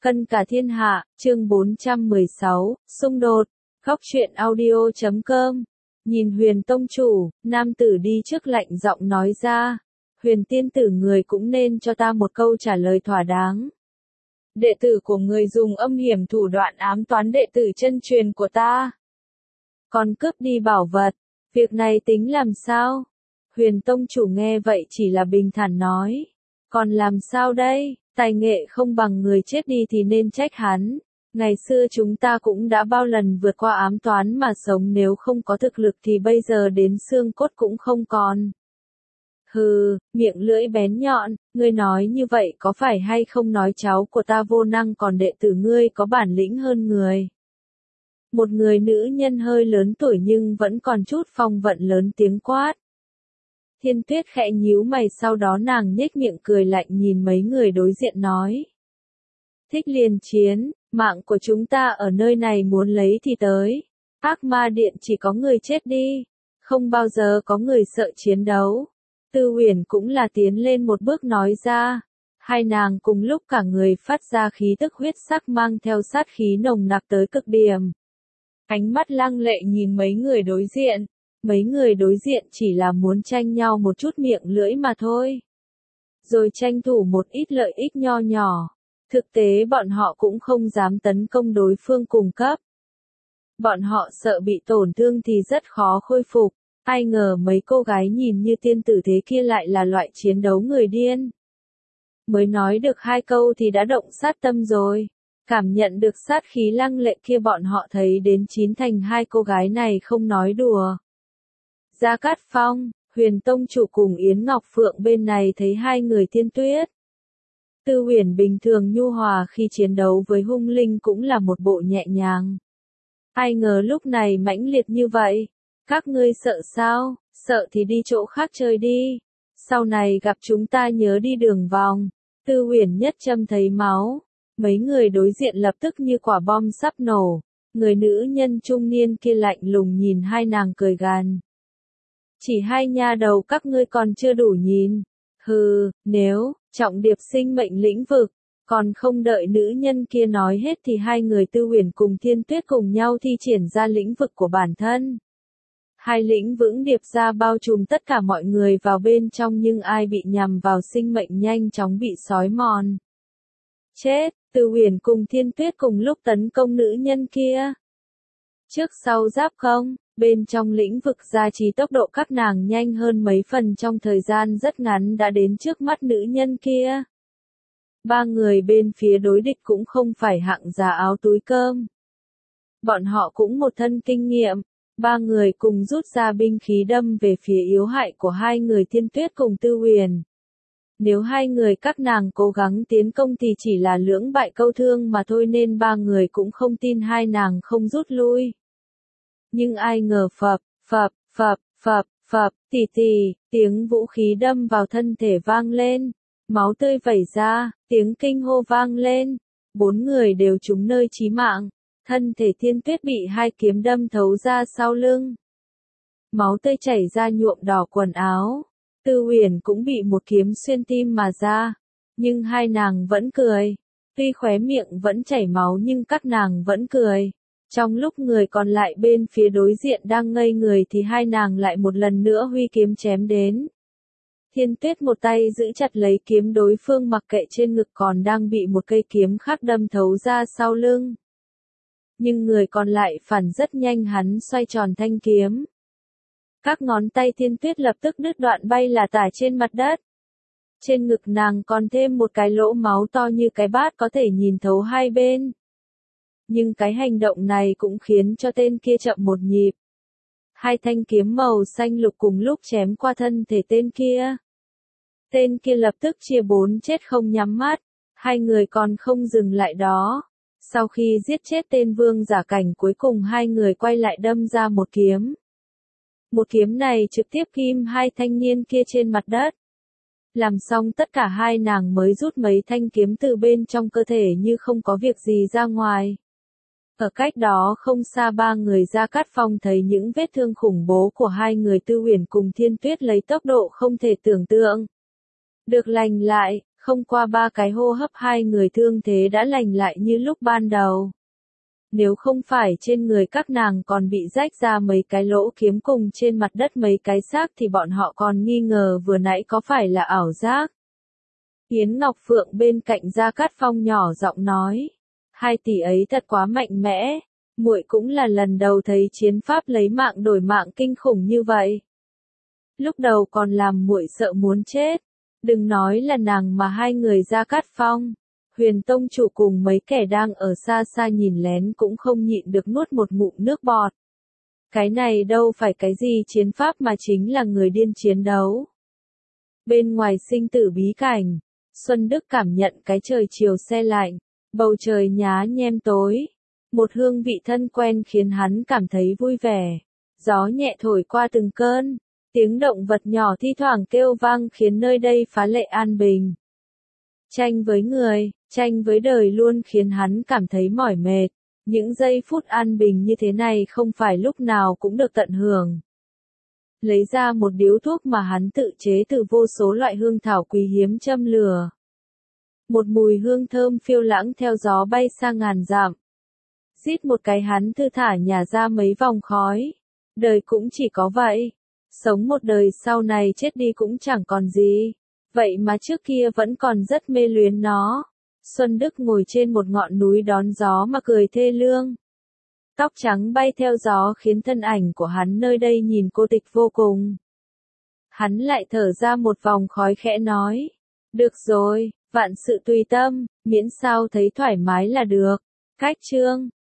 Cân cả thiên hạ, chương 416, xung đột. Góc truyện audio.com. Nhìn Huyền tông chủ, nam tử đi trước lạnh giọng nói ra. Huyền tiên tử, người cũng nên cho ta một câu trả lời thỏa đáng. Đệ tử của người dùng âm hiểm thủ đoạn ám toán đệ tử chân truyền của ta. Còn cướp đi bảo vật, việc này tính làm sao? Huyền tông chủ nghe vậy chỉ là bình thản nói. Còn làm sao đây? Tài nghệ không bằng người chết đi thì nên trách hắn. Ngày xưa chúng ta cũng đã bao lần vượt qua ám toán mà sống, nếu không có thực lực thì bây giờ đến xương cốt cũng không còn. Hừ, miệng lưỡi bén nhọn, ngươi nói như vậy có phải hay không nói cháu của ta vô năng, còn đệ tử ngươi có bản lĩnh hơn người. Một người nữ nhân hơi lớn tuổi nhưng vẫn còn chút phong vận lớn tiếng quát. Thiên Tuyết khẽ nhíu mày, sau đó nàng nhếch miệng cười lạnh nhìn mấy người đối diện nói. Thích liền chiến, mạng của chúng ta ở nơi này, muốn lấy thì tới. Ác ma điện chỉ có người chết đi, không bao giờ có người sợ chiến đấu. Tư Huyền cũng là tiến lên một bước nói ra. Hai nàng cùng lúc cả người phát ra khí tức huyết sắc mang theo sát khí nồng nặc tới cực điểm. Ánh mắt lăng lệ nhìn mấy người đối diện. Mấy người đối diện chỉ là muốn tranh nhau một chút miệng lưỡi mà thôi. Rồi tranh thủ một ít lợi ích nho nhỏ. Thực tế bọn họ cũng không dám tấn công đối phương cùng cấp. Bọn họ sợ bị tổn thương thì rất khó khôi phục. Ai ngờ mấy cô gái nhìn như tiên tử thế kia lại là loại chiến đấu người điên. Mới nói được hai câu thì đã động sát tâm rồi. Cảm nhận được sát khí lăng lệ kia, bọn họ thấy đến chín thành hai cô gái này không nói đùa. Gia Cát Phong, Huyền tông chủ cùng Yến Ngọc Phượng bên này thấy hai người Thiên Tuyết. Tư Huyền bình thường nhu hòa khi chiến đấu với hung linh cũng là một bộ nhẹ nhàng. Ai ngờ lúc này mãnh liệt như vậy. Các ngươi sợ sao? Sợ thì đi chỗ khác chơi đi. Sau này gặp chúng ta nhớ đi đường vòng. Tư Huyền nhất châm thấy máu. Mấy người đối diện lập tức như quả bom sắp nổ. Người nữ nhân trung niên kia lạnh lùng nhìn hai nàng cười gằn. Chỉ hai nha đầu các ngươi còn chưa đủ nhìn. Hừ, nếu trọng điệp sinh mệnh lĩnh vực, còn không đợi nữ nhân kia nói hết thì hai người Tư Huyền cùng Thiên Tuyết cùng nhau thi triển ra lĩnh vực của bản thân. Hai lĩnh vững điệp ra bao trùm tất cả mọi người vào bên trong, nhưng ai bị nhằm vào sinh mệnh nhanh chóng bị xói mòn. Chết, Tư Huyền cùng Thiên Tuyết cùng lúc tấn công nữ nhân kia. Trước sau giáp không, bên trong lĩnh vực gia trì tốc độ các nàng nhanh hơn mấy phần, trong thời gian rất ngắn đã đến trước mắt nữ nhân kia. Ba người bên phía đối địch cũng không phải hạng giá áo túi cơm. Bọn họ cũng một thân kinh nghiệm. Ba người cùng rút ra binh khí đâm về phía yếu hại của hai người Thiên Tuyết cùng Tư Huyền. Nếu hai người các nàng cố gắng tiến công thì chỉ là lưỡng bại câu thương mà thôi, nên ba người cũng không tin hai nàng không rút lui. Nhưng ai ngờ phập, tì, tiếng vũ khí đâm vào thân thể vang lên. Máu tươi vẩy ra, tiếng kinh hô vang lên. Bốn người đều trúng nơi chí mạng. Thân thể Thiên Tuyết bị hai kiếm đâm thấu ra sau lưng. Máu tươi chảy ra nhuộm đỏ quần áo. Tư Huyền cũng bị một kiếm xuyên tim mà ra. Nhưng hai nàng vẫn cười. Tuy khóe miệng vẫn chảy máu nhưng các nàng vẫn cười. Trong lúc người còn lại bên phía đối diện đang ngây người thì hai nàng lại một lần nữa huy kiếm chém đến. Thiên Tuyết một tay giữ chặt lấy kiếm đối phương, mặc kệ trên ngực còn đang bị một cây kiếm khác đâm thấu ra sau lưng. Nhưng người còn lại phản rất nhanh, hắn xoay tròn thanh kiếm. Các ngón tay Thiên Tuyết lập tức đứt đoạn bay là tả trên mặt đất. Trên ngực nàng còn thêm một cái lỗ máu to như cái bát, có thể nhìn thấu hai bên. Nhưng cái hành động này cũng khiến cho tên kia chậm một nhịp. Hai thanh kiếm màu xanh lục cùng lúc chém qua thân thể tên kia. Tên kia lập tức chia bốn chết không nhắm mắt. Hai người còn không dừng lại đó. Sau khi giết chết tên vương giả cảnh cuối cùng, hai người quay lại đâm ra một kiếm. Một kiếm này trực tiếp ghim hai thanh niên kia trên mặt đất. Làm xong tất cả hai nàng mới rút mấy thanh kiếm từ bên trong cơ thể như không có việc gì ra ngoài. Ở cách đó không xa, ba người Gia Cát Phong thấy những vết thương khủng bố của hai người Tư Huyền cùng Thiên Tuyết lấy tốc độ không thể tưởng tượng được lành lại, Không qua 3 cái hô hấp hai người thương thế đã lành lại như lúc ban đầu. Nếu không phải trên người các nàng còn bị rách ra mấy cái lỗ kiếm cùng trên mặt đất mấy cái xác thì bọn họ còn nghi ngờ vừa nãy có phải là ảo giác. Yến Ngọc Phượng bên cạnh Gia Cát Phong nhỏ giọng nói, hai tỷ ấy thật quá mạnh mẽ, muội cũng là lần đầu thấy chiến pháp lấy mạng đổi mạng kinh khủng như vậy. Lúc đầu còn làm muội sợ muốn chết, đừng nói là nàng mà hai người Gia Cát Phong, Huyền Tông chủ cùng mấy kẻ đang ở xa xa nhìn lén cũng không nhịn được nuốt một ngụm nước bọt. Cái này đâu phải cái gì chiến pháp mà chính là người điên chiến đấu. Bên ngoài sinh tử bí cảnh, Xuân Đức cảm nhận cái trời chiều se lạnh, bầu trời nhá nhem tối. Một hương vị thân quen khiến hắn cảm thấy vui vẻ. Gió nhẹ thổi qua từng cơn, tiếng động vật nhỏ thi thoảng kêu vang khiến nơi đây phá lệ an bình. Tranh với người, tranh với đời luôn khiến hắn cảm thấy mỏi mệt. Những giây phút an bình như thế này không phải lúc nào cũng được tận hưởng. Lấy ra một điếu thuốc mà hắn tự chế từ vô số loại hương thảo quý hiếm châm lửa. Một mùi hương thơm phiêu lãng theo gió bay xa ngàn dặm. Rít một cái hắn thư thả nhả ra mấy vòng khói. Đời cũng chỉ có vậy. Sống một đời sau này chết đi cũng chẳng còn gì. Vậy mà trước kia vẫn còn rất mê luyến nó. Xuân Đức ngồi trên một ngọn núi đón gió mà cười thê lương. Tóc trắng bay theo gió khiến thân ảnh của hắn nơi đây nhìn cô tịch vô cùng. Hắn lại thở ra một vòng khói khẽ nói. Được rồi, vạn sự tùy tâm, miễn sao thấy thoải mái là được. Cách chương